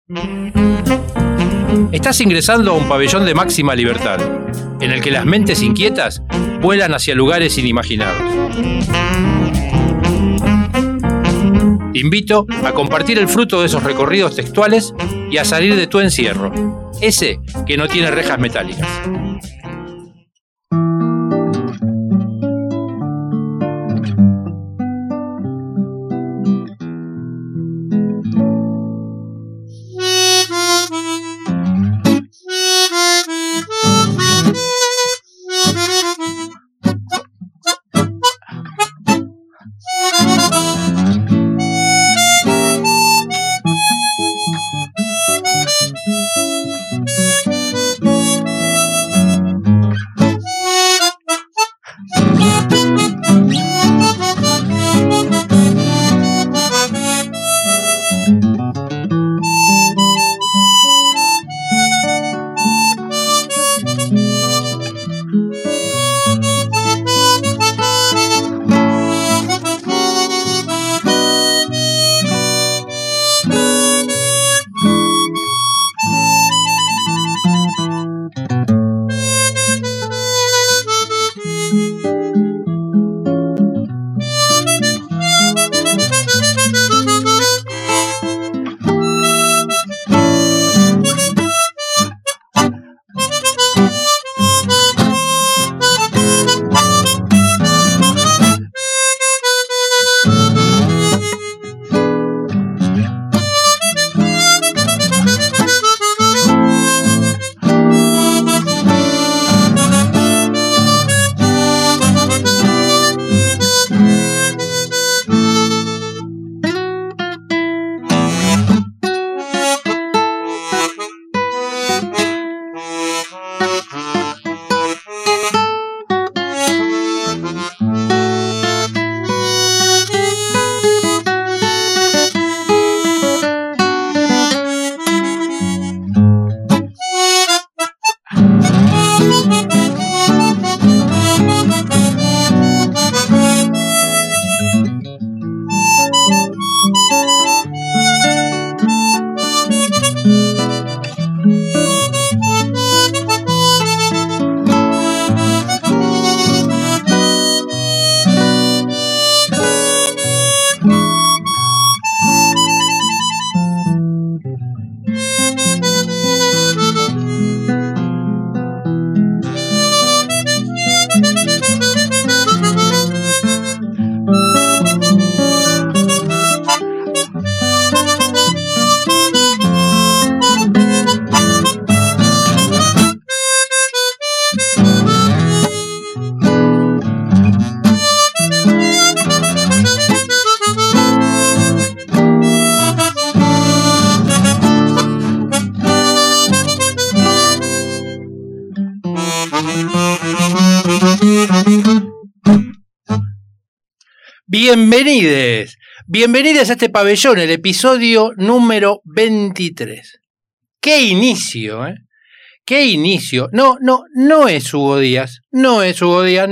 Estás ingresando a un pabellón de máxima libertad, en el que las mentes inquietas vuelan hacia lugares inimaginados. Te invito a compartir el fruto de esos recorridos textuales y a salir de tu encierro, ese que no tiene rejas metálicas. Bienvenides a este pabellón, el episodio número 23. ¡Qué inicio, eh! ¡Qué inicio! No es Hugo Díaz, no es Hugo Díaz.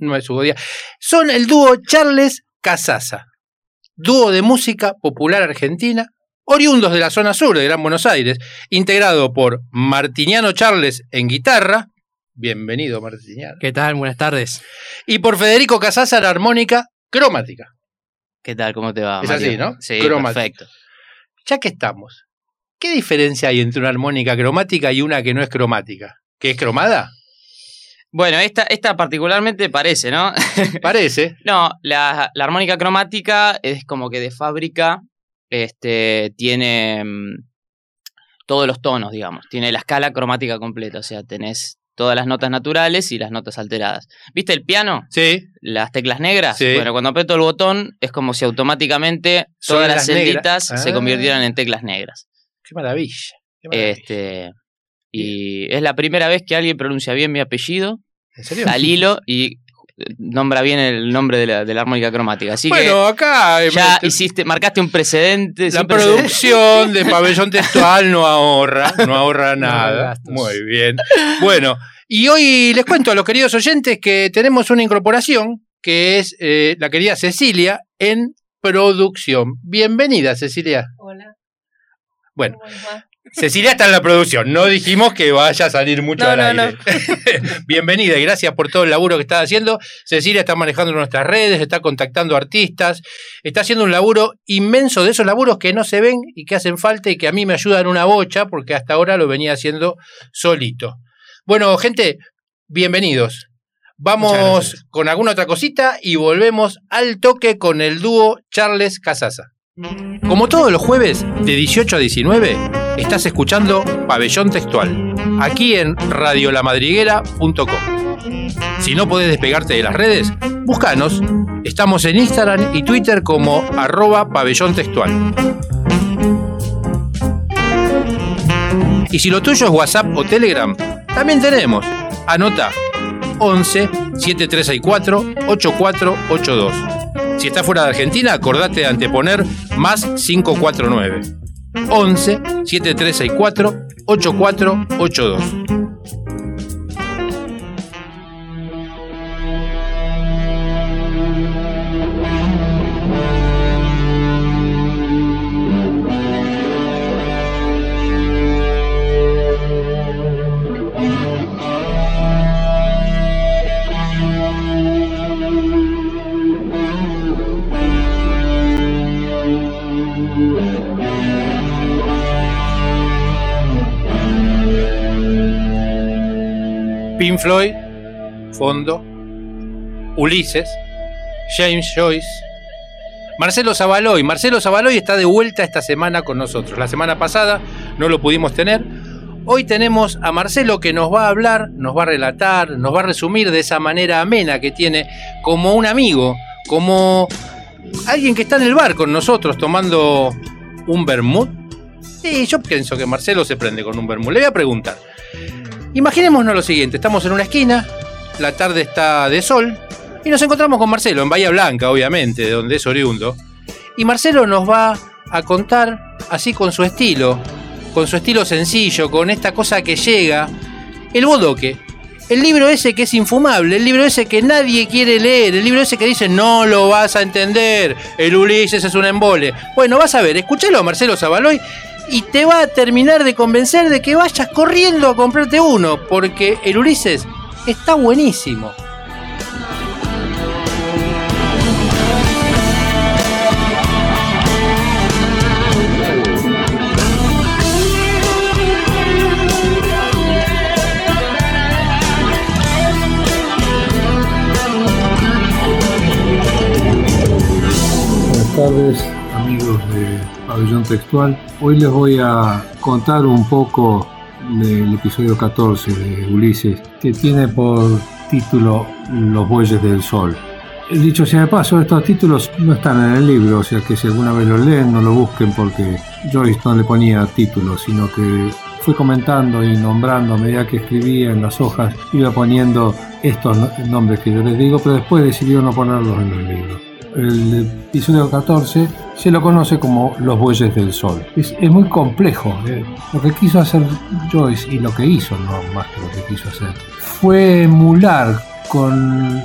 Son el dúo Charles Casasa, dúo de música popular argentina, oriundos de la zona sur de Gran Buenos Aires, integrado por Martiniano Charles en guitarra. Bienvenido, Martiniano. ¿Qué tal? Buenas tardes. Y por Federico Casasa en armónica cromática. ¿Qué tal? ¿Cómo te va, Es Mario? así, ¿no? Sí, cromática. Perfecto. Ya que estamos, ¿qué diferencia hay entre una armónica cromática y una que no es cromática? ¿Que es cromada? Bueno, esta particularmente parece, ¿no? Parece. No, la armónica cromática es como que de fábrica tiene todos los tonos, digamos. Tiene la escala cromática completa, o sea, tenés todas las notas naturales y las notas alteradas. ¿Viste el piano? Sí. Las teclas negras. Sí. Bueno, cuando aprieto el botón es como si automáticamente todas las celditas se convirtieran en teclas negras. Qué maravilla. Y es la primera vez que alguien pronuncia bien mi apellido. ¿En serio? Al hilo y nombra bien el nombre de la armónica cromática. Así bueno, que acá ya marcaste un precedente. La producción de Pabellón Textual no ahorra nada. Muy bien. Bueno, y hoy les cuento a los queridos oyentes que tenemos una incorporación que es la querida Cecilia en producción. Bienvenida, Cecilia. Hola. Bueno, Cecilia está en la producción, no dijimos que vaya a salir mucho al aire. No. Bienvenida y gracias por todo el laburo que estás haciendo. Cecilia está manejando nuestras redes, está contactando artistas, está haciendo un laburo inmenso, de esos laburos que no se ven y que hacen falta y que a mí me ayudan una bocha porque hasta ahora lo venía haciendo solito. Bueno, gente, bienvenidos. Vamos con alguna otra cosita y volvemos al toque con el dúo Charles Casasa. Como todos los jueves de 18 a 19, estás escuchando Pabellón Textual, aquí en radiolamadriguera.com. Si no podés despegarte de las redes, búscanos. Estamos en Instagram y Twitter como @pabellón textual. Y si lo tuyo es WhatsApp o Telegram, también tenemos. Anota 11 7364 8482. Si estás fuera de Argentina, acordate de anteponer más 549. 11 7364 8482. Pink Floyd, fondo, Ulises, James Joyce, Marcelo Zavaloy. Marcelo Zavaloy está de vuelta esta semana con nosotros. La semana pasada no lo pudimos tener. Hoy tenemos a Marcelo que nos va a hablar, nos va a relatar, nos va a resumir de esa manera amena que tiene, como un amigo, como alguien que está en el bar con nosotros tomando un vermut. Sí, yo pienso que Marcelo se prende con un vermut. Le voy a preguntar. Imaginémonos lo siguiente, estamos en una esquina, la tarde está de sol y nos encontramos con Marcelo en Bahía Blanca, obviamente, de donde es oriundo. Y Marcelo nos va a contar así con su estilo sencillo, con esta cosa que llega, el bodoque, el libro ese que es infumable, el libro ese que nadie quiere leer, el libro ese que dice no lo vas a entender, el Ulises es un embole. Bueno, vas a ver, escúchalo a Marcelo Zavaloy y te va a terminar de convencer de que vayas corriendo a comprarte uno, porque el Ulises está buenísimo. Buenas tardes, amigos de Pabellón Textual. Hoy les voy a contar un poco del episodio 14 de Ulises, que tiene por título Los bueyes del sol. Dicho sea de paso, estos títulos no están en el libro, o sea que si alguna vez lo leen no lo busquen porque Joyce no le ponía títulos, sino que fue comentando y nombrando a medida que escribía en las hojas, iba poniendo estos nombres que yo les digo, pero después decidió no ponerlos en el libro. El episodio 14 se lo conoce como Los bueyes del sol. Es muy complejo. Lo que quiso hacer Joyce, y lo que hizo, no más que lo que quiso hacer, fue emular con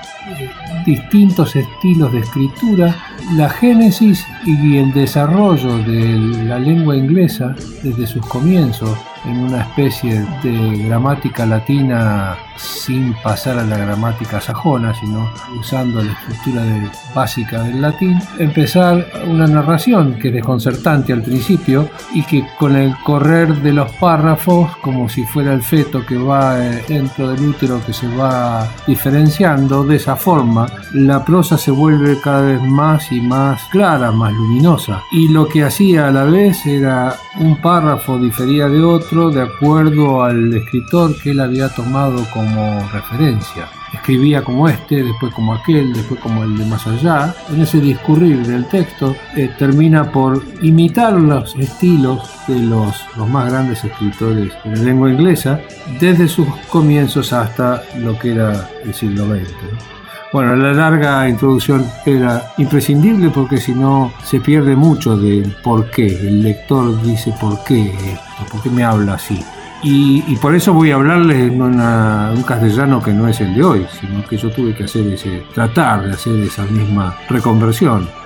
distintos estilos de escritura la génesis y el desarrollo de la lengua inglesa desde sus comienzos en una especie de gramática latina sin pasar a la gramática sajona, sino usando la estructura básica del latín, empezar una narración que es desconcertante al principio y que con el correr de los párrafos, como si fuera el feto que va dentro del útero que se va diferenciando, de esa forma la prosa se vuelve cada vez más y más clara, más luminosa, y lo que hacía a la vez era un párrafo difería de otro de acuerdo al escritor que él había tomado como referencia. Escribía como este, después como aquel, después como el de más allá. En ese discurrir del texto termina por imitar los estilos de los más grandes escritores de la lengua inglesa desde sus comienzos hasta lo que era el siglo XX. Bueno, la larga introducción era imprescindible porque si no se pierde mucho del por qué. El lector dice ¿por qué esto? ¿Por qué me habla así? Y por eso voy a hablarles en un castellano que no es el de hoy, sino que yo tuve que tratar de hacer esa misma reconversión.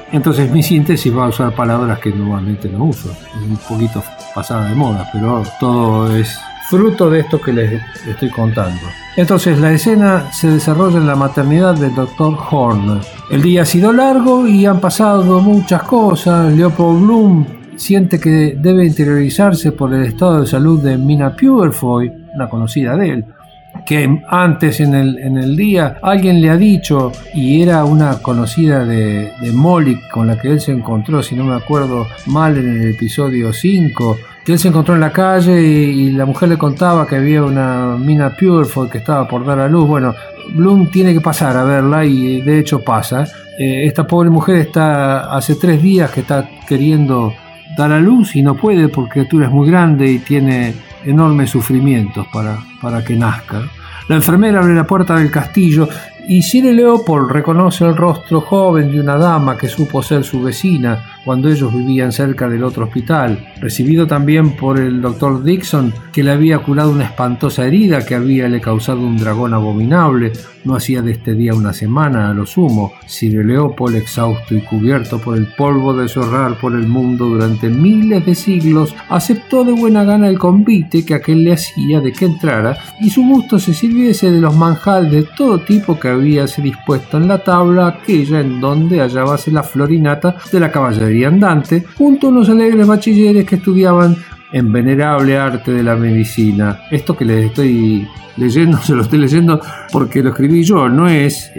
Entonces mi síntesis va a usar palabras que normalmente no uso. Es un poquito pasada de moda, pero todo es fruto de esto que les estoy contando. Entonces la escena se desarrolla en la maternidad del Dr. Horner. El día ha sido largo y han pasado muchas cosas. Leopold Bloom siente que debe interiorizarse por el estado de salud de Mina Purefoy, una conocida de él, que antes en el día alguien le ha dicho, y era una conocida de Molly con la que él se encontró, si no me acuerdo mal, en el episodio 5, que él se encontró en la calle y la mujer le contaba que había una Mina Purefoy que estaba por dar a luz. Bueno, Bloom tiene que pasar a verla y de hecho pasa. Esta pobre mujer está hace 3 días que está queriendo dar a luz y no puede porque la criatura es muy grande y tiene enormes sufrimientos para que nazca. La enfermera abre la puerta del castillo y Sir Leopold reconoce el rostro joven de una dama que supo ser su vecina cuando ellos vivían cerca del otro hospital, recibido también por el Dr. Dixon, que le había curado una espantosa herida que habíale causado un dragón abominable. No hacía de este día una semana a lo sumo. Sir Leopold, exhausto y cubierto por el polvo de su errar por el mundo durante miles de siglos, aceptó de buena gana el convite que aquel le hacía de que entrara y su gusto se sirviese de los manjares de todo tipo que habíase dispuesto en la tabla aquella en donde hallábase la florinata de la caballería andante, junto a unos alegres bachilleres que estudiaban en venerable arte de la medicina. Esto que les estoy leyendo, se lo estoy leyendo porque lo escribí yo, no es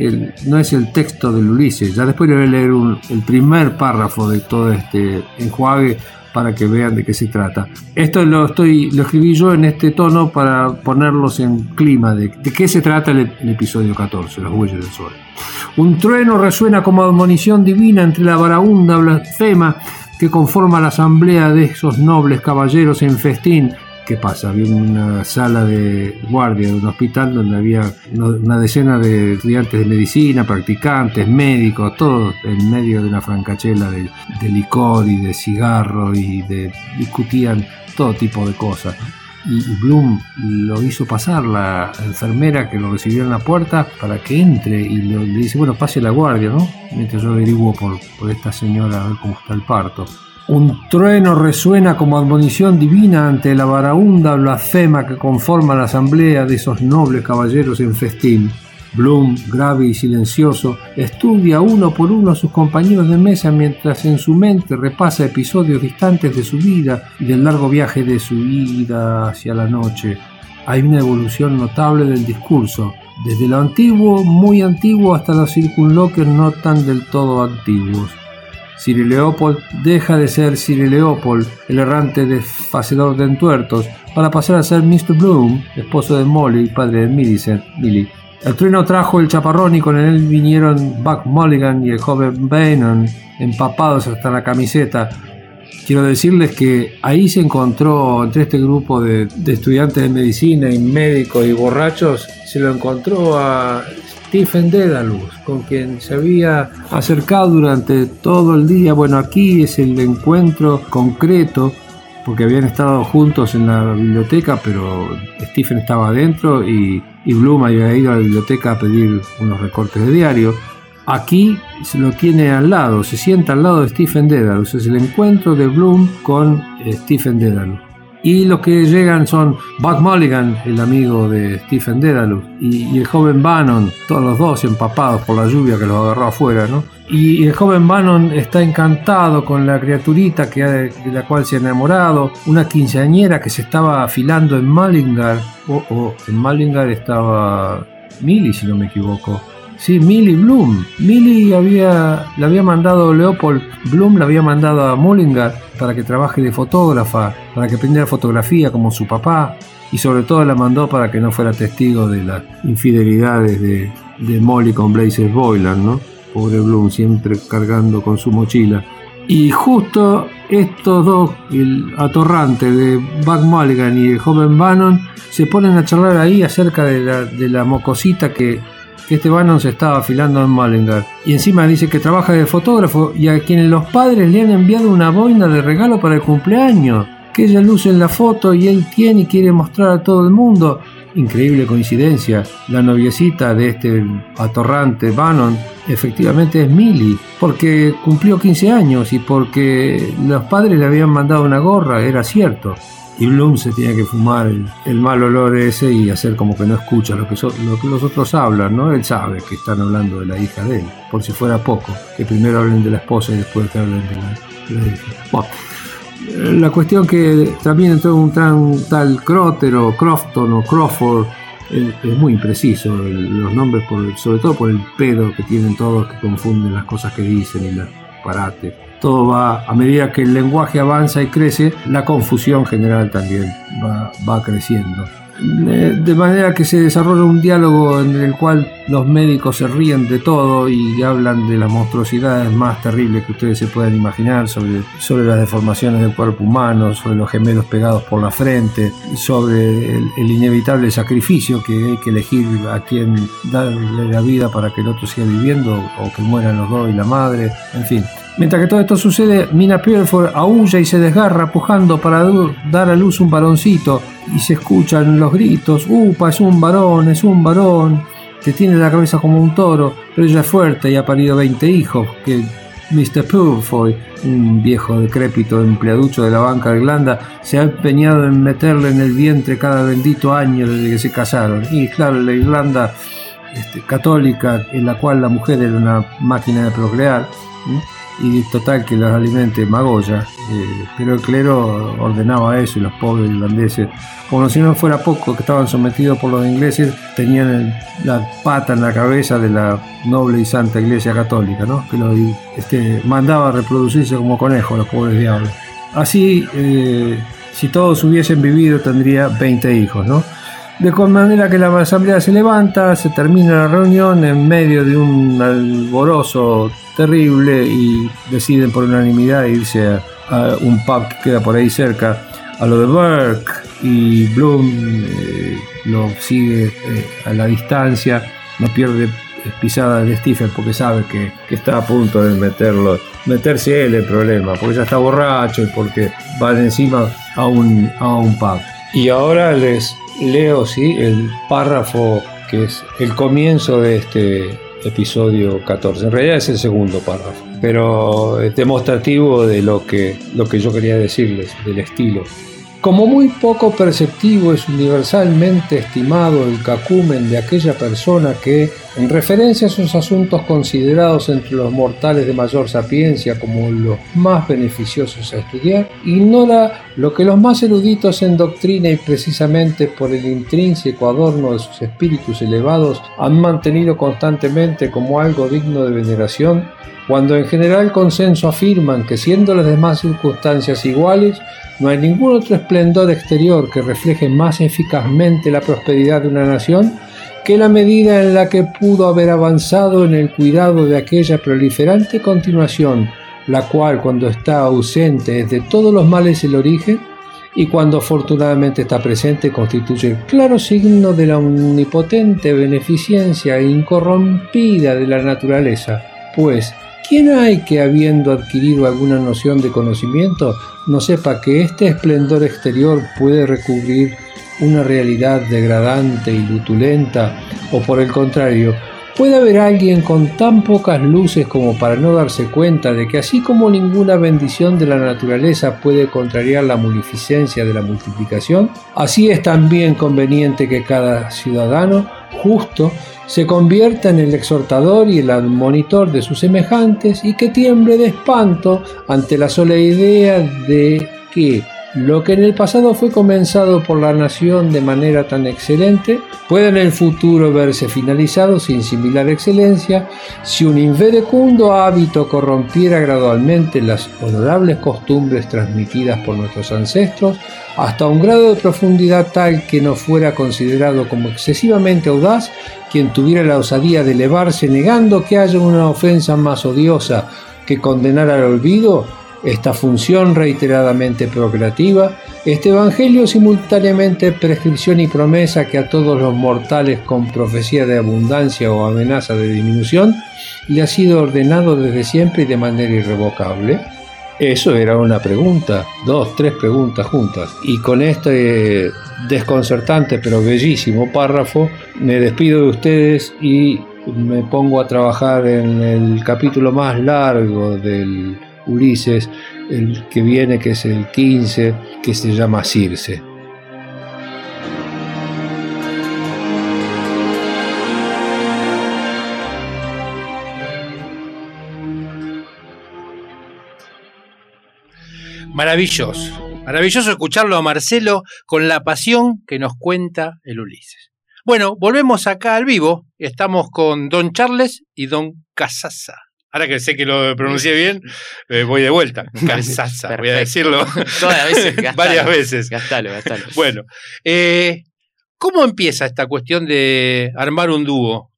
el texto del Ulises. Ya después le voy a leer el primer párrafo de todo este enjuague para que vean de qué se trata. Esto lo escribí yo en este tono para ponerlos en clima de qué se trata el episodio 14, Los Bueyes del Sol. Un trueno resuena como admonición divina entre la varaunda blasfema que conforma la asamblea de esos nobles caballeros en festín. ¿Qué pasa? Había una sala de guardia de un hospital donde había una decena de estudiantes de medicina, practicantes, médicos, todos en medio de una francachela de licor y de cigarro y discutían todo tipo de cosas. Y Bloom lo hizo pasar la enfermera que lo recibió en la puerta para que entre y le dice, bueno, pase la guardia, ¿no? Mientras yo averiguo por esta señora a ver cómo está el parto. Un trueno resuena como admonición divina ante la varaunda blasfema que conforma la asamblea de esos nobles caballeros en festín. Bloom, grave y silencioso, estudia uno por uno a sus compañeros de mesa mientras en su mente repasa episodios distantes de su vida y del largo viaje de su ida hacia la noche. Hay una evolución notable del discurso, desde lo antiguo, muy antiguo, hasta los circunloquios no tan del todo antiguos. Sir Leopold deja de ser Sir Leopold, el errante desfacedor de entuertos, para pasar a ser Mr. Bloom, esposo de Molly y padre de Millie. El trueno trajo el chaparrón y con él vinieron Buck Mulligan y el joven Bannon, empapados hasta la camiseta. Quiero decirles que ahí se encontró, entre este grupo de estudiantes de medicina y médicos y borrachos, se lo encontró a Stephen Dedalus, con quien se había acercado durante todo el día. Bueno, aquí es el encuentro concreto, porque habían estado juntos en la biblioteca, pero Stephen estaba adentro y Bloom había ido a la biblioteca a pedir unos recortes de diario. Aquí se lo tiene al lado, se sienta al lado de Stephen Dedalus. Es el encuentro de Bloom con Stephen Dedalus. Y los que llegan son Buck Mulligan, el amigo de Stephen Dedalus, y el joven Bannon, todos los dos empapados por la lluvia que los agarró afuera, ¿no? Y el joven Bannon está encantado con la criaturita de la cual se ha enamorado, una quinceañera que se estaba afilando en Mullingar, en Mullingar estaba Millie, si no me equivoco. Sí, Millie Bloom. Millie le había mandado Leopold Bloom, la había mandado a Mullingar para que trabaje de fotógrafa, para que aprendiera fotografía como su papá, y sobre todo la mandó para que no fuera testigo de las infidelidades de Molly con Blazer Boylan, ¿no? Pobre Bloom, siempre cargando con su mochila. Y justo estos dos, el atorrante de Buck Mulligan y el joven Bannon, se ponen a charlar ahí acerca de la mocosita que este Bannon se estaba afilando en Mullingar. Y encima dice que trabaja de fotógrafo y a quienes los padres le han enviado una boina de regalo para el cumpleaños, que ella luce en la foto y él tiene y quiere mostrar a todo el mundo. increíble coincidencia, la noviecita de este atorrante Bannon efectivamente es Millie, porque cumplió 15 años y porque los padres le habían mandado una gorra, era cierto. Y Bloom se tiene que fumar el mal olor ese y hacer como que no escucha lo que los otros hablan, ¿no? Él sabe que están hablando de la hija de él, por si fuera poco, que primero hablen de la esposa y después que hablen de la hija. Bueno, la cuestión que también entró un tal Crotter o Crofton o Crawford, es muy impreciso los nombres, sobre todo por el pedo que tienen todos, que confunden las cosas que dicen y las parates. Todo va, a medida que el lenguaje avanza y crece, la confusión general también va creciendo. De manera que se desarrolla un diálogo en el cual los médicos se ríen de todo y hablan de las monstruosidades más terribles que ustedes se puedan imaginar, sobre las deformaciones del cuerpo humano, sobre los gemelos pegados por la frente, sobre el inevitable sacrificio que hay que elegir a quién darle la vida para que el otro siga viviendo o que mueran los dos y la madre, en fin. Mientras que todo esto sucede, Mina Purefoy aúlla y se desgarra pujando para dar a luz un varoncito y se escuchan los gritos: ¡Upa, es un varón! Que tiene la cabeza como un toro, pero ella es fuerte y ha parido 20 hijos, que Mr. Purefoy, un viejo decrépito empleaducho de la banca de Irlanda, se ha empeñado en meterle en el vientre cada bendito año desde que se casaron. Y claro, la Irlanda católica, en la cual la mujer era una máquina de procrear, y total que los alimente Magoya, pero el clero ordenaba eso y los pobres irlandeses, como si no fuera poco que estaban sometidos por los ingleses, tenían la pata en la cabeza de la noble y santa Iglesia Católica, ¿no? Que los mandaba a reproducirse como conejos, los pobres diablos. Así, si todos hubiesen vivido, tendría 20 hijos, ¿no? De manera que la asamblea se levanta, se termina la reunión en medio de un alborozo terrible y deciden por unanimidad irse a un pub que queda por ahí cerca, a lo de Burke, y Bloom lo sigue a la distancia, no pierde pisada de Stephen porque sabe que está a punto de meterse él el problema, porque ya está borracho y porque van encima a un pub. Y ahora les leo el párrafo que es el comienzo de este episodio 14. En realidad es el segundo párrafo, pero es demostrativo de lo que yo quería decirles, del estilo. Como muy poco perceptivo es universalmente estimado el cacumen de aquella persona que, en referencia a esos asuntos considerados entre los mortales de mayor sapiencia como los más beneficiosos a estudiar, ignora lo que los más eruditos en doctrina y precisamente por el intrínseco adorno de sus espíritus elevados han mantenido constantemente como algo digno de veneración, cuando en general consenso afirman que, siendo las demás circunstancias iguales, no hay ningún otro esplendor exterior que refleje más eficazmente la prosperidad de una nación que la medida en la que pudo haber avanzado en el cuidado de aquella proliferante continuación, la cual, cuando está ausente, es de todos los males el origen, y cuando afortunadamente está presente, constituye el claro signo de la omnipotente beneficencia incorrompida de la naturaleza. Pues, ¿quién hay que, habiendo adquirido alguna noción de conocimiento, no sepa que este esplendor exterior puede recubrir una realidad degradante y lutulenta, o por el contrario, puede haber alguien con tan pocas luces como para no darse cuenta de que, así como ninguna bendición de la naturaleza puede contrariar la munificencia de la multiplicación, así es también conveniente que cada ciudadano justo se convierta en el exhortador y el admonitor de sus semejantes, y que tiemble de espanto ante la sola idea de que lo que en el pasado fue comenzado por la nación de manera tan excelente pueda en el futuro verse finalizado sin similar excelencia, si un inverecundo hábito corrompiera gradualmente las honorables costumbres transmitidas por nuestros ancestros hasta un grado de profundidad tal que no fuera considerado como excesivamente audaz quien tuviera la osadía de elevarse negando que haya una ofensa más odiosa que condenar al olvido esta función reiteradamente procreativa, este evangelio simultáneamente prescripción y promesa que a todos los mortales con profecía de abundancia o amenaza de disminución le ha sido ordenado desde siempre y de manera irrevocable. Eso era una pregunta, 2, 3 preguntas juntas, y con este desconcertante pero bellísimo párrafo, me despido de ustedes y me pongo a trabajar en el capítulo más largo del Ulises, el que viene, que es el 15, que se llama Circe. Maravilloso, maravilloso escucharlo a Marcelo con la pasión que nos cuenta el Ulises. Bueno, volvemos acá al vivo. Estamos con Don Charles y Don Casasa. Ahora que sé que lo pronuncié bien, voy de vuelta. Casasa, voy a decirlo todas las veces, gastalo, varias veces. Gastalo. Bueno, ¿cómo empieza esta cuestión de armar un dúo?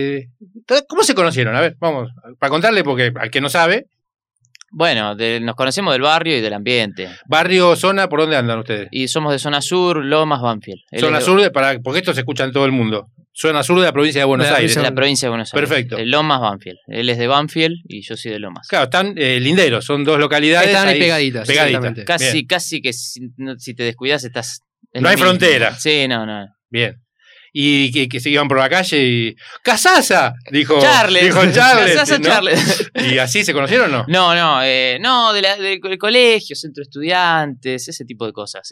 ¿Cómo se conocieron? A ver, vamos, para contarle, porque al que no sabe. Bueno, nos conocemos del barrio y del ambiente. ¿Barrio, zona, por dónde andan ustedes? Y somos de zona sur, Lomas, Banfield. Zona sur, porque esto se escucha en todo el mundo. Zona sur de la provincia de Buenos Aires. De la provincia de Buenos Aires. Perfecto. Lomas, Banfield. Él es de Banfield y yo soy de Lomas. Claro, están linderos, son dos localidades. Están ahí pegaditas. Casi que si te descuidas estás... No hay frontera. Sí, no. Bien. Y que se iban por la calle y... ¡Casasa! Dijo Charles. Casasa, ¿no? Charles. ¿Y así se conocieron o no? No, del colegio, centro de estudiantes, ese tipo de cosas.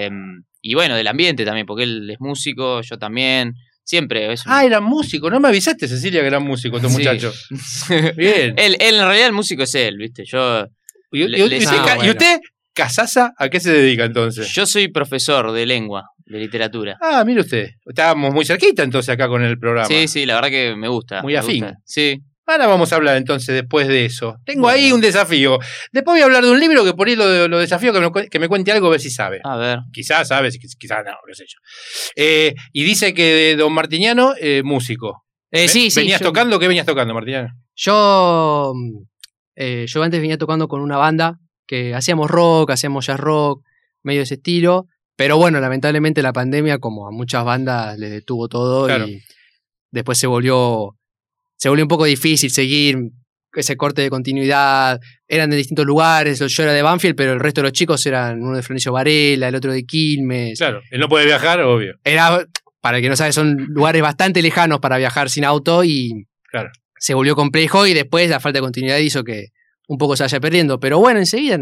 Y bueno, del ambiente también, porque él es músico, yo también. Siempre. Eran músicos. No me avisaste, Cecilia, que eran músicos estos muchachos. Bien. Él, en realidad, el músico es él, ¿viste? Yo... ¿Y usted, Casasa, a qué se dedica entonces? Yo soy profesor de lengua, de literatura. Mire usted. Estábamos muy cerquita entonces acá con el programa. Sí, la verdad que me gusta. Muy afín. Sí. Ahora vamos a hablar entonces después de eso. Tengo ahí un desafío. Después voy a hablar de un libro que por ahí lo desafío que me cuente algo a ver si sabe. A ver. Quizás sabe, quizás no, qué sé yo. Y dice que de Don Martiniano, músico. Sí. ¿Venías tocando? ¿Qué venías tocando, Martiniano? Yo antes venía tocando con una banda que hacíamos rock, hacíamos jazz rock, medio de ese estilo. Pero bueno, lamentablemente la pandemia, como a muchas bandas, les detuvo todo. Claro. Y después se volvió un poco difícil seguir ese corte de continuidad. Eran de distintos lugares. Yo era de Banfield, pero el resto de los chicos eran uno de Florencio Varela, el otro de Quilmes. Claro, él no puede viajar, obvio. Para el que no sabe, son lugares bastante lejanos para viajar sin auto y claro. Se volvió complejo y después la falta de continuidad hizo que un poco se vaya perdiendo. Pero bueno, enseguida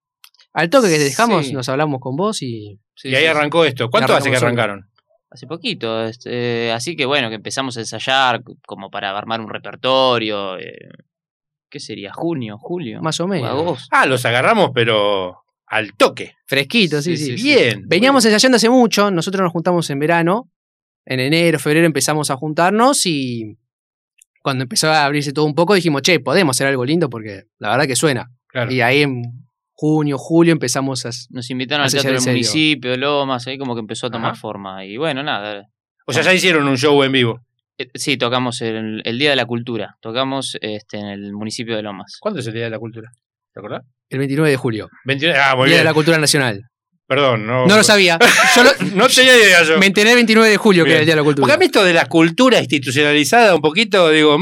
al toque que dejamos, nos hablamos con vos y ahí arrancó esto. ¿Cuánto hace que arrancaron? Hace poquito, así que bueno, que empezamos a ensayar como para armar un repertorio. ¿Qué sería? ¿Junio? ¿Julio? Más o menos. ¿Agosto? Los agarramos, pero al toque. Fresquito, sí. Bien. Veníamos ensayando hace mucho, nosotros nos juntamos en verano, en enero, febrero empezamos a juntarnos y cuando empezó a abrirse todo un poco dijimos, podemos hacer algo lindo porque la verdad que suena. Claro. Y ahí en junio, julio empezamos nos invitaron al teatro del municipio de Lomas, ahí como que empezó a tomar forma. Y bueno, nada. O sea, ya hicieron un show en vivo. Sí, tocamos el Día de la Cultura. Tocamos en el municipio de Lomas. ¿Cuándo es el Día de la Cultura? ¿Te acordás? El 29 de julio. Muy Día bien. de la Cultura Nacional. Perdón, no lo sabía. No tenía idea yo. Me enteré el 29 de julio que era el Día de la Cultura. Porque a mí esto de la cultura institucionalizada un poquito, digo,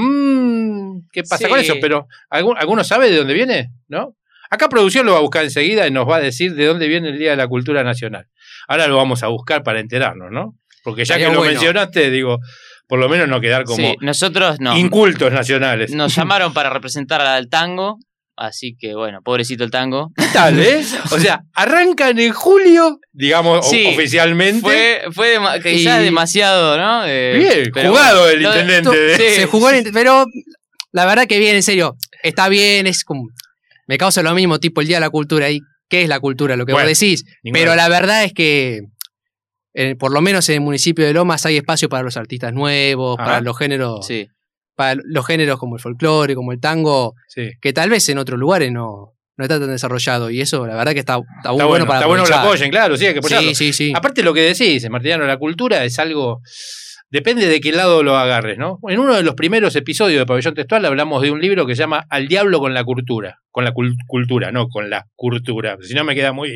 ¿qué pasa con eso? Pero ¿alguno sabe de dónde viene? ¿No? Acá producción lo va a buscar enseguida y nos va a decir de dónde viene el Día de la Cultura Nacional. Ahora lo vamos a buscar para enterarnos, ¿no? Porque ya que lo mencionaste, digo, por lo menos no quedar como nosotros no. Incultos nacionales. Nos llamaron para representar al tango, así que bueno, pobrecito el tango. ¿Qué tal, O sea, arrancan en julio, digamos, oficialmente. Fue quizás demasiado, ¿no? Bien, jugado el intendente. Se jugó, pero la verdad que bien, en serio, está bien, es como... Me causa lo mismo, tipo el Día de la Cultura. ¿Y qué es la cultura? Lo que vos decís. Pero la verdad es que, por lo menos en el municipio de Lomas, hay espacio para los artistas nuevos, para los géneros. Sí. Para los géneros como el folclore, como el tango, que tal vez en otros lugares no está tan desarrollado. Y eso, la verdad que está bueno para Está bueno que lo apoyen, claro, sí, hay que apoyarlo. Sí. Aparte lo que decís, Martiniano, la cultura es algo... Depende de qué lado lo agarres, ¿no? En uno de los primeros episodios de Pabellón Textual hablamos de un libro que se llama Al diablo con la cultura. Con la cultura, no con la cultura. Si no me queda muy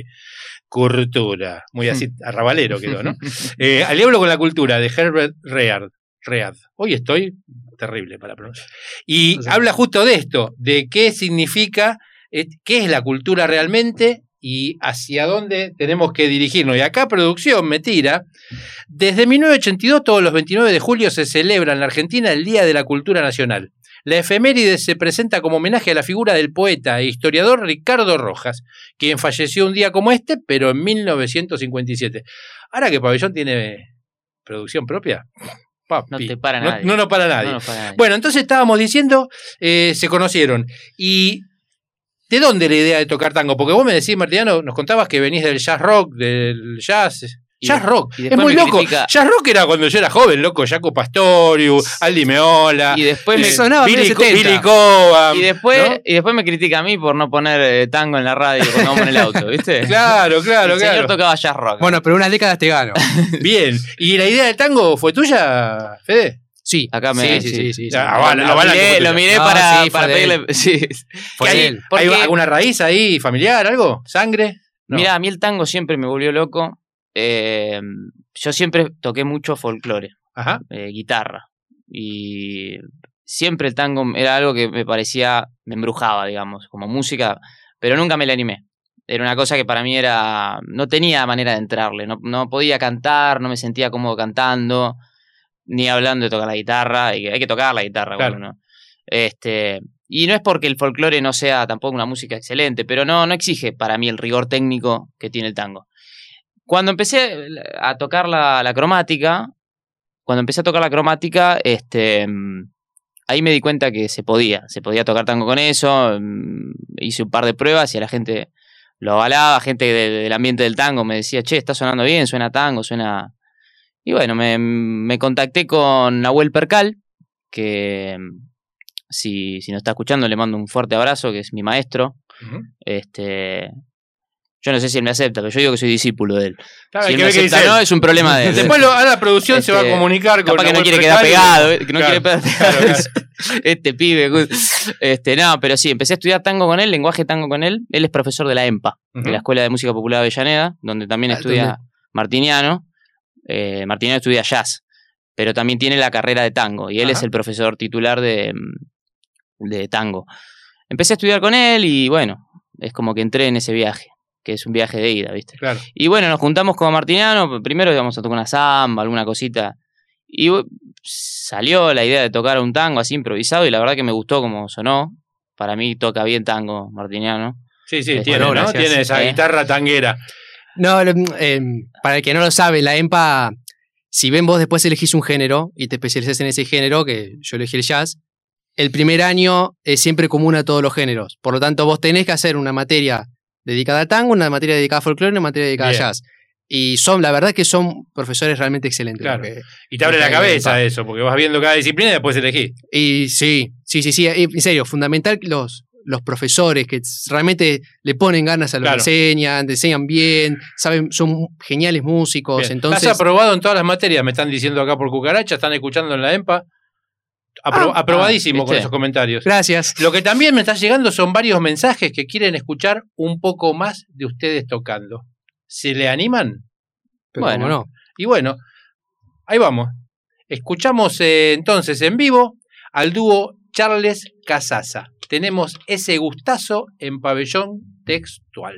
cultura. Muy así arrabalero quedó, ¿no? Al diablo con la cultura, de Herbert Read. Hoy estoy terrible para pronunciar. Y habla justo de esto, de qué significa, qué es la cultura realmente y hacia dónde tenemos que dirigirnos. Y acá producción me tira. Desde 1982, todos los 29 de julio se celebra en la Argentina el Día de la Cultura Nacional. La efeméride se presenta como homenaje a la figura del poeta e historiador Ricardo Rojas, quien falleció un día como este, pero en 1957. Ahora que Pabellón tiene producción propia, papi, No te para nadie. No nos para nadie. No nos para nadie. Bueno, entonces estábamos diciendo, se conocieron. ¿Y de dónde la idea de tocar tango? Porque vos me decís, Martiniano, nos contabas que venís del jazz rock, del jazz. Jazz rock, y es después muy me loco. critica- Jazz rock era cuando yo era joven, loco. Jaco Pastorius, Aldi Meola, Y después me sonaba Billy, medio 70. Billy Cobham. Y después, ¿no? y después me critica a mí por no poner tango en la radio cuando vamos en el auto, ¿viste? Claro, El claro. señor tocaba jazz rock. Bueno, pero unas décadas te gano. Bien. ¿Y la idea del tango fue tuya, Fede? Sí. Acá me- Sí. Avala, lo avala que miré, fue lo tuya. miré No, para, sí, fue para de pedirle. él. Sí. Fue ¿Hay, de él. Porque- ¿Hay alguna raíz ahí familiar, algo? ¿Sangre? No. Mira, a mí el tango siempre me volvió loco. Yo siempre toqué mucho folclore, Ajá. guitarra. Y siempre el tango era algo que me parecía, me embrujaba, digamos, como música, pero nunca me la animé. Era una cosa que para mí era, no tenía manera de entrarle, no podía cantar, no me sentía cómodo cantando, ni hablando de tocar la guitarra, y hay que tocar la guitarra, Claro. bueno, ¿no? Y no es porque el folclore no sea tampoco una música excelente, pero no exige para mí el rigor técnico que tiene el tango. Cuando empecé a tocar la cromática, ahí me di cuenta que se podía tocar tango con eso. Hice un par de pruebas y a la gente lo avalaba, gente del ambiente del tango me decía, che, está sonando bien, suena tango, suena... Y bueno, me contacté con Nahuel Percal, que si nos está escuchando le mando un fuerte abrazo, que es mi maestro. Ujú. Yo no sé si él me acepta, pero yo digo que soy discípulo de él. Claro, Si hay él que me ver qué acepta dice o él. no, es un problema de él. Después a la producción se va a comunicar con capaz que no Nahuel quiere quedar Percal. pegado, que no Claro. quiere quedar este pibe. No, pero sí, empecé a estudiar tango con él, lenguaje tango con él. Él es profesor de la EMPA, Ujú. de la Escuela de Música Popular de Avellaneda, donde también estudia Martiniano. Martiniano estudia jazz, pero también tiene la carrera de tango, y él Ajá. es el profesor titular de tango. Empecé a estudiar con él y bueno, es como que entré en ese viaje, que es un viaje de ida, ¿viste? Claro. Y bueno, nos juntamos con Martiniano, primero íbamos a tocar una samba, alguna cosita, y salió la idea de tocar un tango así improvisado, y la verdad que me gustó como sonó. Para mí toca bien tango Martiniano. Sí, Bueno, tiene, ¿no? gracias. Tiene esa guitarra tanguera. No, para el que no lo sabe, la EMPA, si ven vos después elegís un género y te especializás en ese género, que yo elegí el jazz, el primer año es siempre común a todos los géneros. Por lo tanto, vos tenés que hacer una materia dedicada al tango, una materia dedicada a folclore y una materia dedicada Bien. a jazz. Y la verdad que son profesores realmente excelentes. Claro. porque- Y te abre la Está bien, cabeza pa. eso, porque vas viendo cada disciplina y después elegís. Y sí. En serio, fundamental que los profesores que realmente le ponen ganas a lo Claro. que enseñan, te enseñan bien, saben, son geniales músicos. Bien. Entonces, Estás aprobado en todas las materias, me están diciendo acá por cucaracha, están escuchando en la EMPA. Aprobadísimo con ¿viste? esos comentarios. gracias. Lo que también me está llegando son varios mensajes que quieren escuchar un poco más de ustedes tocando. ¿Se le animan? Pero Bueno. cómo no. Y bueno, ahí vamos. Escuchamos entonces en vivo al dúo Charles Casasa. Tenemos ese gustazo en Pabellón Textual.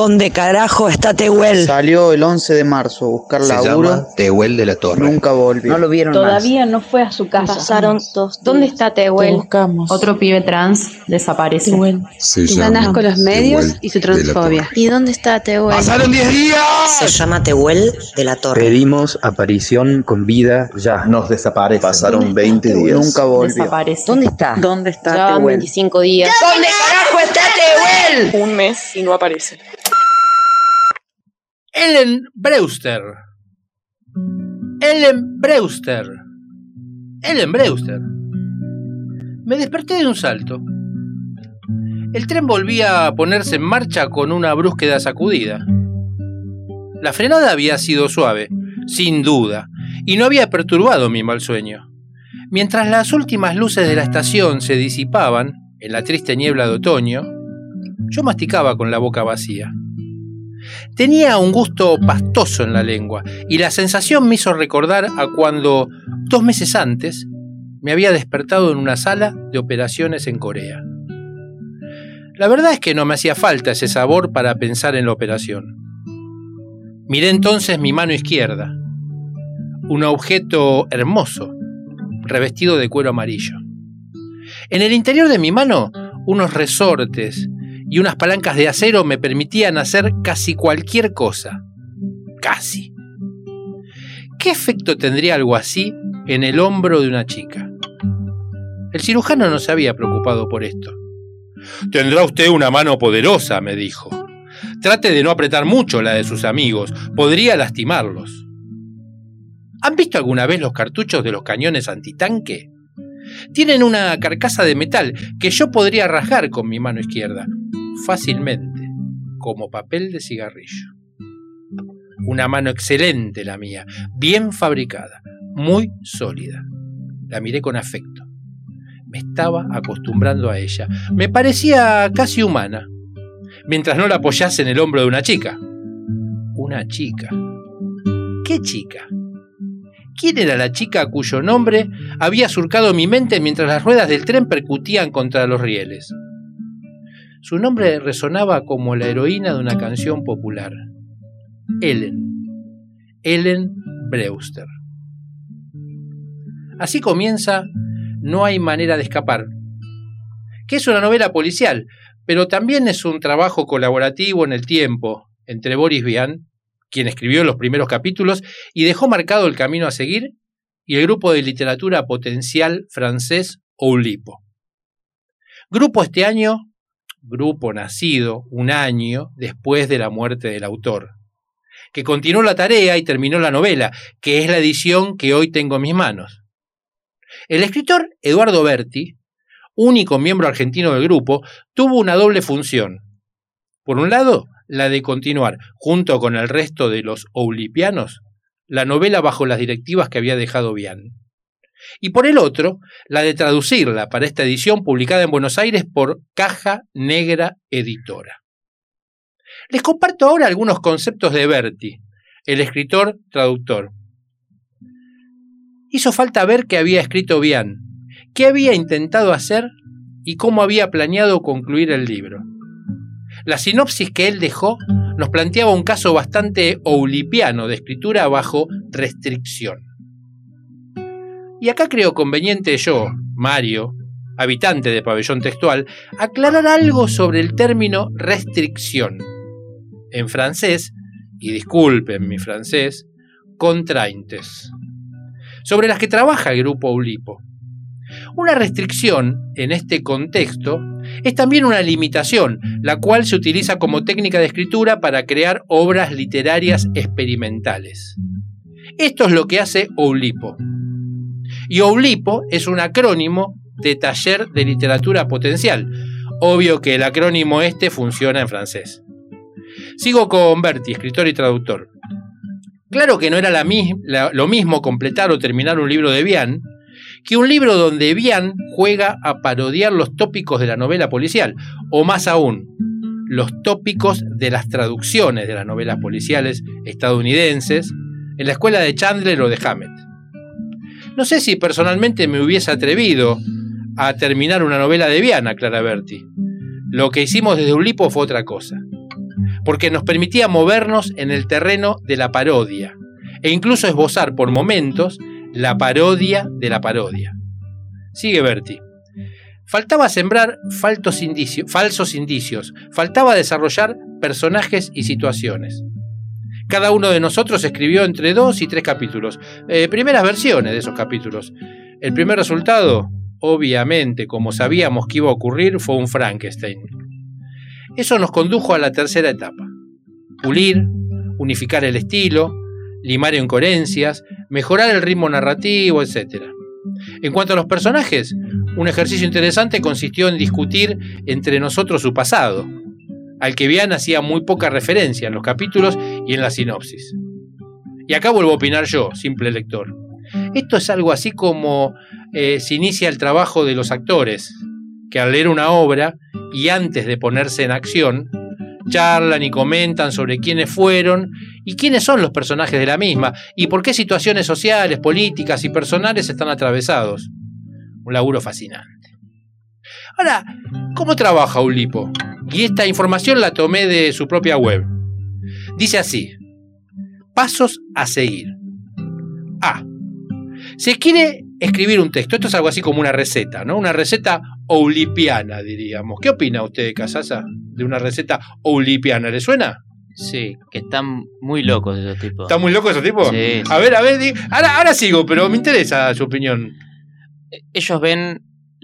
¿Dónde carajo está Tehuel? Salió el 11 de marzo a buscar laburo. Tehuel de la Torre. Nunca volvió. No lo vieron Todavía no fue a su casa. Pasaron 2 días. ¿Dónde está Tehuel? Buscamos. Otro pibe trans desaparece. Tehuel. Ganas con los medios y su transfobia. ¿Y dónde está Tehuel? ¡Pasaron 10 días! Se llama Tehuel de la Torre. Pedimos aparición con vida ya. Nos desaparece. Pasaron 20 días. Nunca volvió. Desaparece. ¿Dónde está? ¿Dónde está Ya Tehuel? 25 días. ¿Dónde carajo está Tehuel? Un mes y no aparece. Ellen Brewster. Ellen Brewster. Ellen Brewster. Me desperté de un salto. El tren volvía a ponerse en marcha con una brusquedad sacudida. La frenada había sido suave, sin duda, y no había perturbado mi mal sueño. Mientras las últimas luces de la estación se disipaban en la triste niebla de otoño, yo masticaba con la boca vacía. Tenía un gusto pastoso en la lengua y la sensación me hizo recordar a cuando, 2 meses antes, me había despertado en una sala de operaciones en Corea. La verdad es que no me hacía falta ese sabor para pensar en la operación. Miré entonces mi mano izquierda, un objeto hermoso, revestido de cuero amarillo. En el interior de mi mano, unos resortes y unas palancas de acero me permitían hacer casi cualquier cosa. Casi. ¿Qué efecto tendría algo así en el hombro de una chica? El cirujano no se había preocupado por esto. «Tendrá usted una mano poderosa», me dijo. «Trate de no apretar mucho la de sus amigos, podría lastimarlos». ¿Han visto alguna vez los cartuchos de los cañones antitanque? Tienen una carcasa de metal que yo podría rasgar con mi mano izquierda, fácilmente, como papel de cigarrillo. Una mano excelente la mía, bien fabricada, muy sólida. La miré con afecto. Me estaba acostumbrando a ella. Me parecía casi humana, mientras no la apoyase en el hombro de una chica. Una chica. ¿Qué chica? ¿Quién era la chica cuyo nombre había surcado mi mente mientras las ruedas del tren percutían contra los rieles? Su nombre resonaba como la heroína de una canción popular. Ellen. Ellen Brewster. Así comienza No hay manera de escapar, que es una novela policial, pero también es un trabajo colaborativo en el tiempo entre Boris Vian, quien escribió los primeros capítulos y dejó marcado el camino a seguir, y el grupo de literatura potencial francés Oulipo. Grupo nacido un año después de la muerte del autor, que continuó la tarea y terminó la novela, que es la edición que hoy tengo en mis manos. El escritor Eduardo Berti, único miembro argentino del grupo, tuvo una doble función. Por un lado, la de continuar, junto con el resto de los oulipianos, la novela bajo las directivas que había dejado Vian. Y por el otro, la de traducirla para esta edición publicada en Buenos Aires por Caja Negra Editora. Les comparto ahora algunos conceptos de Berti, el escritor traductor. Hizo falta ver qué había escrito Vian, qué había intentado hacer y cómo había planeado concluir el libro. La sinopsis que él dejó nos planteaba un caso bastante oulipiano de escritura bajo restricción. Y acá creo conveniente yo, Mario, habitante de Pabellón Textual, aclarar algo sobre el término restricción. En francés, y disculpen mi francés, contraintes, sobre las que trabaja el grupo Oulipo. Una restricción, en este contexto, es también una limitación, la cual se utiliza como técnica de escritura para crear obras literarias experimentales. Esto es lo que hace Oulipo. Y Oulipo es un acrónimo de Taller de Literatura Potencial. Obvio que el acrónimo este funciona en francés. Sigo con Berti, escritor y traductor. Claro que no era lo mismo completar o terminar un libro de Vian que un libro donde Vian juega a parodiar los tópicos de la novela policial, o más aún, los tópicos de las traducciones de las novelas policiales estadounidenses en la escuela de Chandler o de Hammett. No sé si personalmente me hubiese atrevido a terminar una novela de Vian, aclara Berti. Lo que hicimos desde Oulipo fue otra cosa. porque nos permitía movernos en el terreno de la parodia e incluso esbozar por momentos la parodia de la parodia. Sigue Berti. Faltaba sembrar falsos indicios, faltaba desarrollar personajes y situaciones. Cada uno de nosotros escribió entre 2 y 3 capítulos, primeras versiones de esos capítulos. El primer resultado, obviamente, como sabíamos que iba a ocurrir, fue un Frankenstein. Eso nos condujo a la tercera etapa. Pulir, unificar el estilo, limar incoherencias, mejorar el ritmo narrativo, etc. En cuanto a los personajes, un ejercicio interesante consistió en discutir entre nosotros su pasado, al que Vian hacía muy poca referencia en los capítulos y en la sinopsis. Y acá vuelvo a opinar yo, simple lector. Esto es algo así como se inicia el trabajo de los actores, que al leer una obra y antes de ponerse en acción, charlan y comentan sobre quiénes fueron y quiénes son los personajes de la misma y por qué situaciones sociales, políticas y personales están atravesados. Un laburo fascinante. Ahora, ¿cómo trabaja Oulipo? Y esta información la tomé de su propia web. Dice así: pasos a seguir. A. Se quiere escribir un texto. Esto es algo así como una receta, ¿no? Una receta oulipiana, diríamos. ¿Qué opina usted, Casasa, de una receta oulipiana? ¿Le suena? Sí, que están muy locos esos tipos. ¿Están muy locos esos tipos? Sí. A ver, ahora sigo, pero me interesa su opinión. Ellos ven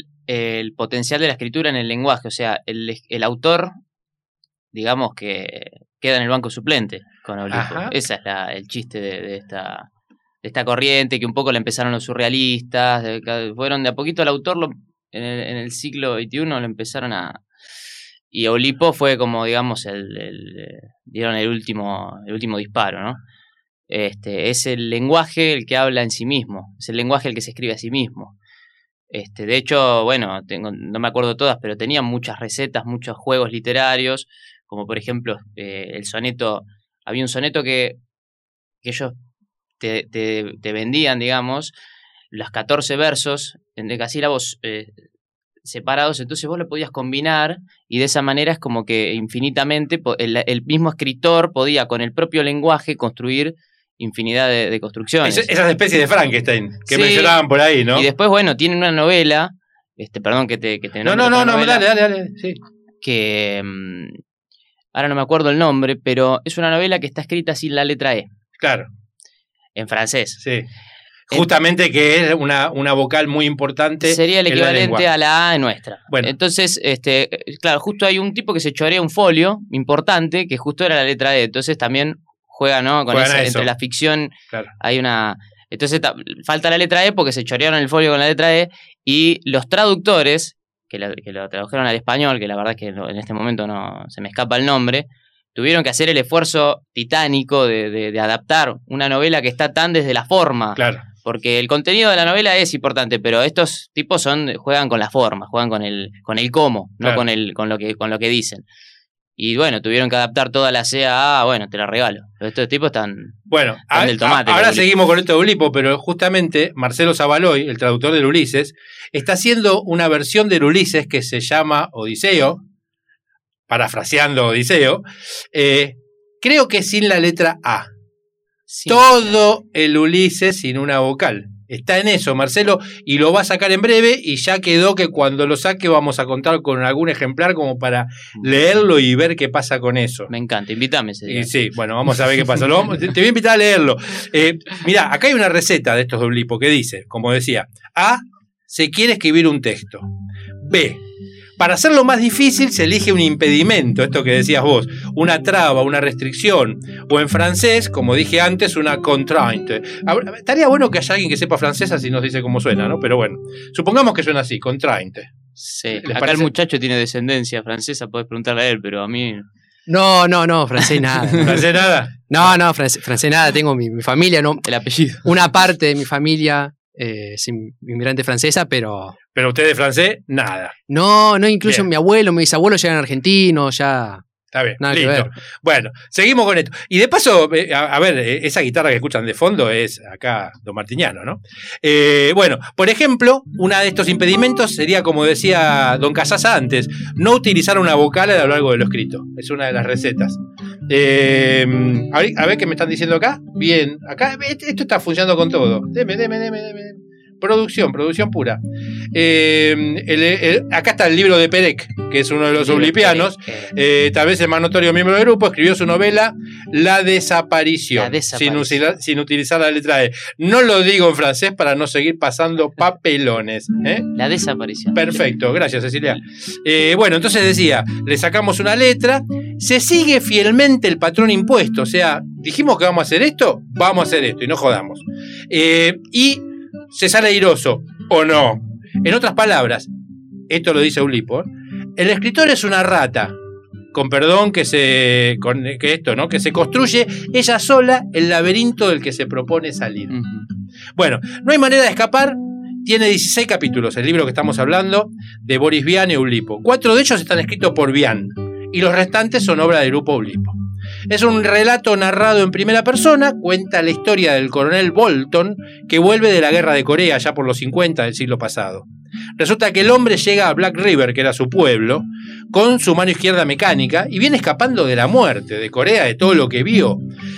el potencial de la escritura en el lenguaje, o sea, el autor, digamos que queda en el banco suplente con Oulipo. Ese es el chiste de esta corriente, que un poco la empezaron los surrealistas, fueron de a poquito al autor, en el siglo XXI lo empezaron a... Y Oulipo fue como, digamos, dieron el último disparo, ¿no? Es el lenguaje el que habla en sí mismo, es el lenguaje el que se escribe a sí mismo. De hecho, bueno, no me acuerdo todas, pero tenían muchas recetas, muchos juegos literarios, como por ejemplo el soneto. Había un soneto que ellos te vendían, digamos, los 14 versos en decasílabos separados, entonces vos lo podías combinar y de esa manera es como que infinitamente el mismo escritor podía con el propio lenguaje construir infinidad de construcciones. Esas especies de Frankenstein que sí, mencionaban por ahí, ¿no? Y después, bueno, tienen una novela, perdón que te No, dale, sí. Que ahora no me acuerdo el nombre, pero es una novela que está escrita sin la letra E. Claro. En francés. Sí. Justamente que es una vocal muy importante. Sería el equivalente a la A nuestra. Bueno. Entonces, claro, justo hay un tipo que se chorea un folio importante que justo era la letra E. Entonces también juega, ¿no? Con eso. Entre la ficción hay una... Entonces falta la letra E porque se chorearon el folio con la letra E y los traductores, que lo tradujeron al español, que la verdad es que en este momento no se me escapa el nombre, tuvieron que hacer el esfuerzo titánico de adaptar una novela que está tan desde la forma. Claro. Porque el contenido de la novela es importante, pero estos tipos juegan con la forma, juegan con el cómo, claro, no con lo que dicen. Y bueno, tuvieron que adaptar toda la C a bueno, te la regalo. Pero estos tipos están del tomate. Ahora seguimos con esto de Oulipo, pero justamente Marcelo Zavaloy, el traductor del Ulises, está haciendo una versión del Ulises que se llama Odiseo, parafraseando Odiseo, creo que sin la letra A. Sí. Todo el Ulises sin una vocal. Está en eso, Marcelo, y lo va a sacar en breve y ya quedó que cuando lo saque vamos a contar con algún ejemplar como para leerlo y ver qué pasa con eso. Me encanta, invítame ese día. Y sí, bueno, vamos a ver qué pasa. Te voy a invitar a leerlo. Mirá, acá hay una receta de estos de Oulipo que dice, como decía, A, se quiere escribir un texto. B, para hacerlo más difícil se elige un impedimento, esto que decías vos, una traba, una restricción, o en francés, como dije antes, una contrainte. Estaría bueno que haya alguien que sepa francés así nos dice cómo suena, ¿no? Pero bueno, supongamos que suena así, contrainte. Sí, acá el muchacho tiene descendencia francesa, podés preguntarle a él, pero a mí... No, francés nada. ¿Francés nada? No, francés nada, tengo mi familia, no. El apellido. Una parte de mi familia es inmigrante francesa, pero... Pero usted de francés, nada. No, incluso bien. Mi abuelo, mis abuelos ya eran argentinos, ya Está bien, Nada que listo. ver. Bueno, seguimos con esto. Y de paso, a ver, esa guitarra que escuchan de fondo es acá Don Martiniano, ¿no? Bueno, por ejemplo, uno de estos impedimentos sería, como decía Don Casasa antes, no utilizar una vocal a lo largo de lo escrito. Es una de las recetas. A ver qué me están diciendo acá. Bien, acá esto está funcionando con todo. Deme. Producción pura. Acá está el libro de Perec, que es uno de los oulipianos. Tal vez el más notorio miembro del grupo, escribió su novela La Desaparición. Sin utilizar la letra E. No lo digo en francés para no seguir pasando papelones. La Desaparición. Perfecto, gracias Cecilia. Bueno, entonces decía, le sacamos una letra, se sigue fielmente el patrón impuesto, o sea, dijimos que vamos a hacer esto, vamos a hacer esto y no jodamos. Y se sale airoso, o no. En otras palabras, esto lo dice Oulipo, el escritor es una rata, con perdón que se construye ella sola el laberinto del que se propone salir. Bueno, no hay manera de escapar. Tiene 16 capítulos, el libro que estamos hablando, de Boris Vian y Oulipo. 4 de ellos están escritos por Vian, y los restantes son obra del grupo Oulipo. Es un relato narrado en primera persona, cuenta la historia del coronel Bolton, que vuelve de la guerra de Corea ya por los 50 del siglo pasado. Resulta que el hombre llega a Black River, que era su pueblo, con su mano izquierda mecánica, y viene escapando de la muerte, de Corea, de todo lo que vio.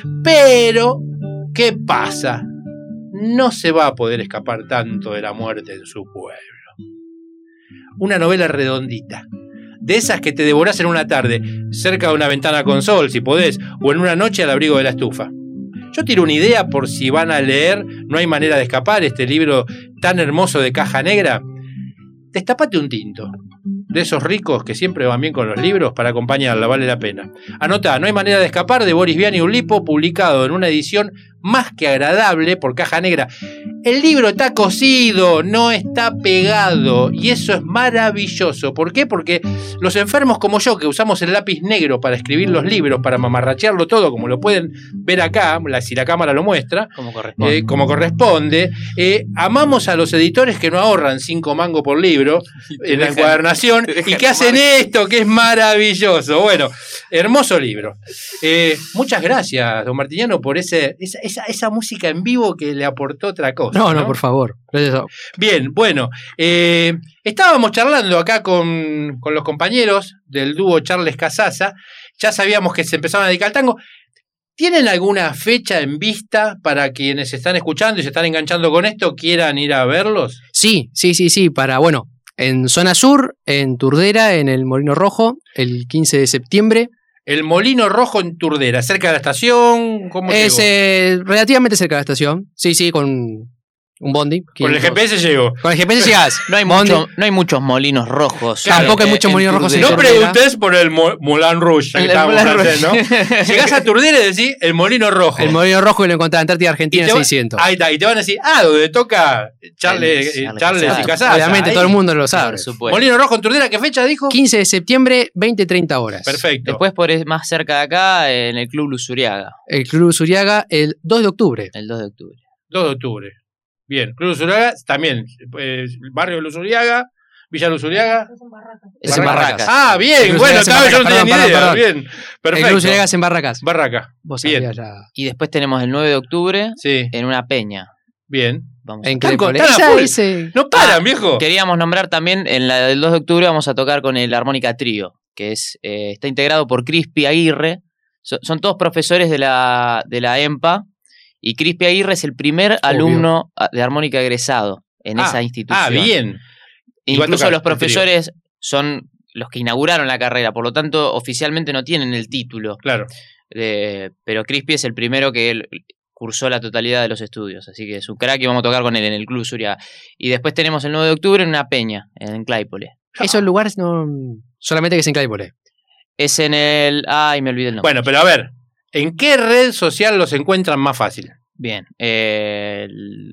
Pero, ¿qué pasa? No se va a poder escapar tanto de la muerte en su pueblo. Una novela redondita. De esas que te devorás en una tarde, cerca de una ventana con sol, si podés, o en una noche al abrigo de la estufa. Yo tiro una idea por si van a leer No hay manera de escapar, este libro tan hermoso de caja negra. Destapate un tinto, de esos ricos que siempre van bien con los libros, para acompañarla, vale la pena. Anotá, No hay manera de escapar, de Boris Vian y Oulipo, publicado en una edición más que agradable por caja negra. El libro está cosido, no está pegado, y eso es maravilloso. ¿Por qué? Porque los enfermos como yo, que usamos el lápiz negro para escribir los libros, para mamarrachearlo todo, como lo pueden ver acá, si la cámara lo muestra, como corresponde, amamos a los editores que no ahorran 5 mangos por libro en la encuadernación, y que hacen esto, que es maravilloso. Bueno, hermoso libro. Muchas gracias, don Martiniano, por esa música en vivo que le aportó otra cosa. No, por favor. Gracias. Bien, bueno, estábamos charlando acá con los compañeros del dúo Charles Casasa, ya sabíamos que se empezaban a dedicar al tango. ¿Tienen alguna fecha en vista para quienes están escuchando y se están enganchando con esto, quieran ir a verlos? Sí, en Zona Sur, en Turdera, en el Molino Rojo, el 15 de septiembre. El Molino Rojo en Turdera, cerca de la estación, ¿cómo es relativamente cerca de la estación, sí, con un bondi. Con el GPS llego. Con el GPS llegás. No hay muchos molinos rojos. Tampoco hay muchos molinos rojos en No Turdera. preguntes por el Moulin Rouge, que estábamos haciendo, ¿no? Llegás a Turdera y decís el Molino Rojo. El Molino Rojo, y lo encontrás en Antártida, Argentina, 600. Ahí está, y te van a decir, donde toca Charles y Casasa. Obviamente, ahí. todo el mundo lo sabe. Molino Rojo en Turdera, ¿qué fecha dijo? 15 de septiembre, 20-30 horas. Perfecto. Después, más cerca de acá, en el Club Luzuriaga. El Club Luzuriaga, el 2 de octubre. El 2 de octubre. 2 de octubre. Bien, Club Luzuriaga también, barrio de Luzuriaga, Villa Luzuriaga. Es en Barracas. Ah, bien, bueno, yo no tenía ni idea. Bien, perfecto. El Club Luzuriaga es en Barracas. Barraca. Bien. Y después tenemos el 9 de octubre sí. En una peña. Bien. Vamos en no paran, viejo. Queríamos nombrar también, en la del 2 de octubre vamos a tocar con el Armónica Trío, que está integrado por Crispi Aguirre. Son todos profesores de la EMPA. Y Crispi Aguirre es el primer alumno de armónica egresado en esa institución. Ah, bien. Incluso los profesores son los que inauguraron la carrera, por lo tanto, oficialmente no tienen el título. Claro. Pero Crispi es el primero que cursó la totalidad de los estudios, así que es un crack y vamos a tocar con él en el Club Luzuriaga. Y después tenemos el 9 de octubre en una peña, en Claypole. Esos lugares no... Solamente que es en Claypole. Es en el... Ay, me olvidé el nombre. Bueno, pero a ver, ¿en qué red social los encuentran más fácil? Bien, en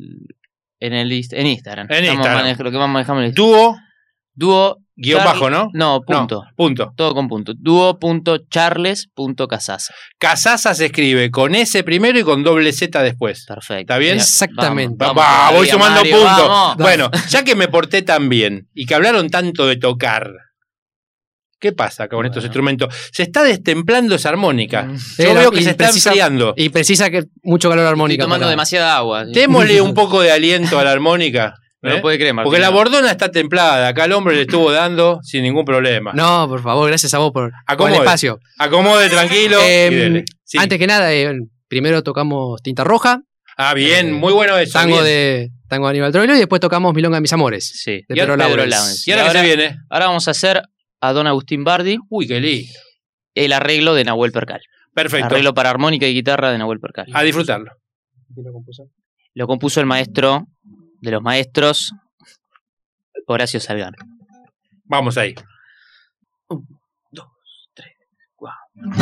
Instagram. En Instagram. Lo que más manejamos es Dúo guión bajo, ¿no? No, punto. No, punto. Todo con punto. Dúo.charles.casasa. Casasa se escribe con S primero y con doble Z después. Perfecto. ¿Está bien? Exactamente. Voy sumando Mario, puntos. Vamos. Bueno, ya que me porté tan bien y que hablaron tanto de tocar, ¿Qué pasa con estos instrumentos? Se está destemplando esa armónica. Sí, Yo veo que y se está enfriando. Y precisa que mucho calor armónica. Estoy tomando demasiada agua. ¿Sí? Démosle un poco de aliento a la armónica. No lo puede creer, Martín. Porque la bordona está templada. Acá el hombre le estuvo dando sin ningún problema. No, por favor, gracias a vos por el espacio. Acomode, tranquilo. Y dele. Sí. Antes que nada, primero tocamos Tinta Roja. Ah, bien, muy bueno eso. Tango de Aníbal Troilo y después tocamos Milonga de mis amores. Sí, de Pedro Laurens. Laurens. ¿Y ahora qué se viene? Ahora vamos a hacer a Don Agustín Bardi. Uy, qué lindo. El arreglo de Nahuel Percal. Perfecto. Arreglo para armónica y guitarra de Nahuel Percal. A disfrutarlo. ¿Quién lo compuso? Lo compuso el maestro de los maestros, Horacio Salgán. Vamos ahí. 1, 2, 3, 4.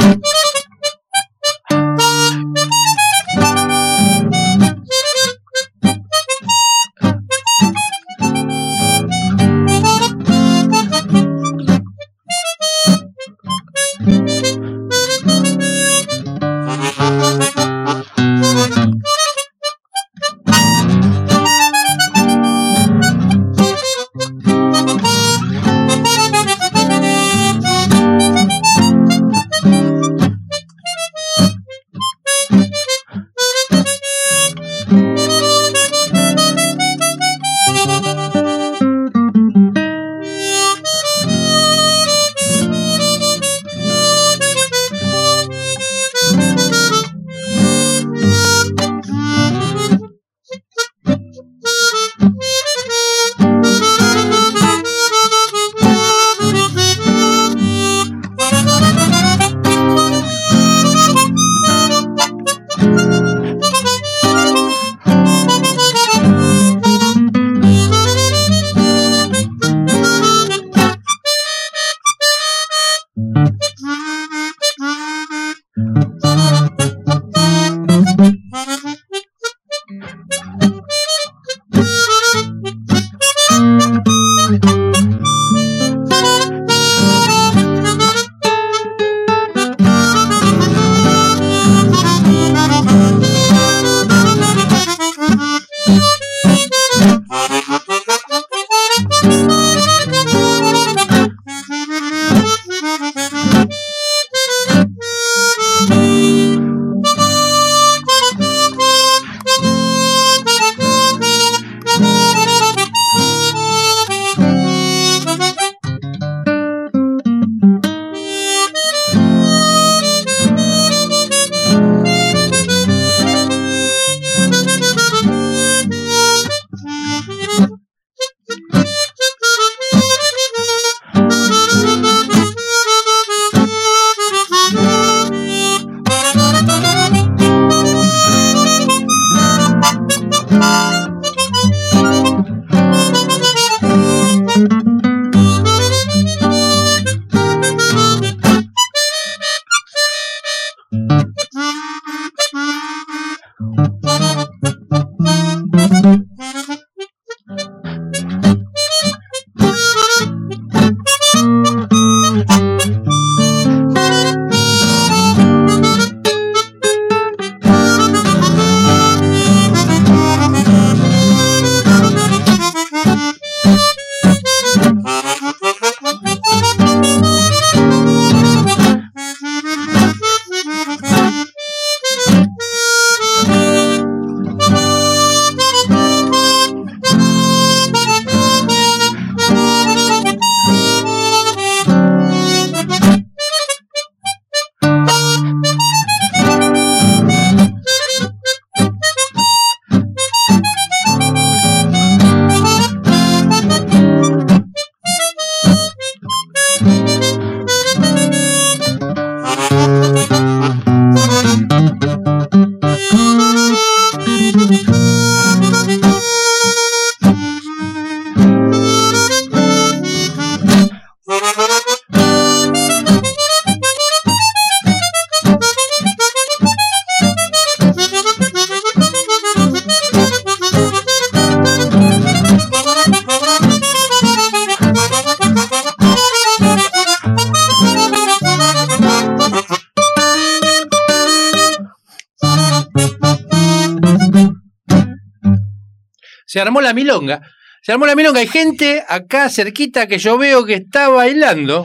Se armó la milonga. Se armó la milonga. Hay gente acá cerquita que yo veo que está bailando.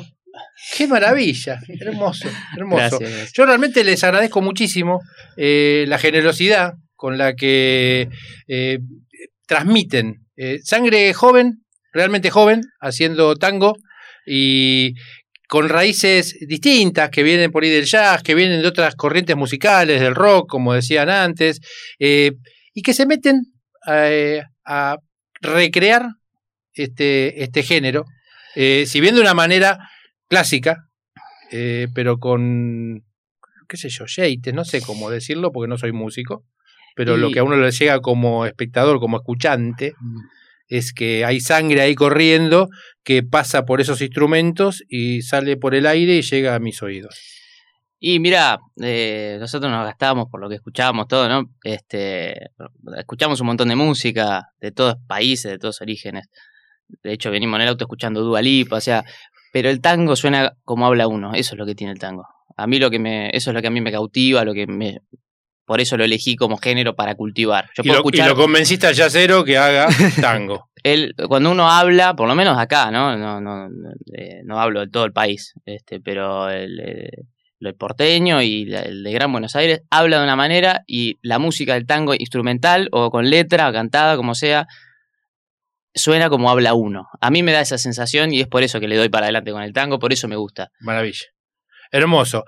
Qué maravilla, hermoso, hermoso. Gracias. Yo realmente les agradezco muchísimo la generosidad con la que transmiten sangre joven, realmente joven, haciendo tango y con raíces distintas que vienen por ahí del jazz, que vienen de otras corrientes musicales, del rock, como decían antes, y que se meten a recrear este género, si bien de una manera clásica, pero con, qué sé yo, jeites, no sé cómo decirlo porque no soy músico, pero lo que a uno le llega como espectador, como escuchante, es que hay sangre ahí corriendo que pasa por esos instrumentos y sale por el aire y llega a mis oídos. Y mira, nosotros nos gastábamos por lo que escuchábamos todo, ¿no? Escuchamos un montón de música de todos países, de todos orígenes. De hecho, venimos en el auto escuchando Dua Lipa, o sea, pero el tango suena como habla uno, eso es lo que tiene el tango. A mí eso es lo que a mí me cautiva, por eso lo elegí como género para cultivar. Yo puedo escuchar, y lo convenciste al jazzero que haga tango. Cuando uno habla, por lo menos acá, ¿no? No hablo de todo el país, pero el porteño y el de Gran Buenos Aires habla de una manera y la música del tango instrumental o con letra o cantada, como sea, suena como habla uno. A mí me da esa sensación y es por eso que le doy para adelante con el tango, por eso me gusta. Maravilla. Hermoso.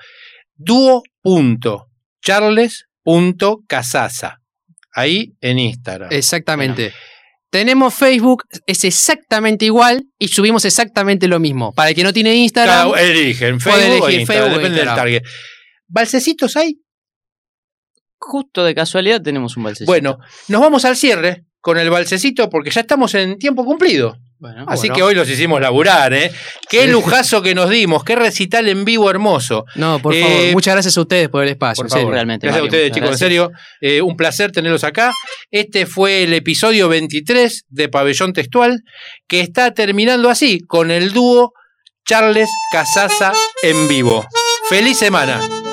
Duo.charles.casasa. Ahí en Instagram. Exactamente. Bueno. Tenemos Facebook, es exactamente igual y subimos exactamente lo mismo. Para el que no tiene Instagram, eligen Facebook o Instagram, depende del target. ¿Balsecitos hay? Justo de casualidad tenemos un balsecito. Bueno, nos vamos al cierre con el balsecito porque ya estamos en tiempo cumplido. Así que hoy los hicimos laburar, ¿eh? Qué lujazo que nos dimos, qué recital en vivo hermoso. No, por favor, muchas gracias a ustedes por el espacio. Por favor, realmente. Gracias a ustedes, chicos, en serio. Un placer tenerlos acá. Este fue el episodio 23 de Pabellón Textual, que está terminando así, con el dúo Charles Casasa en vivo. ¡Feliz semana!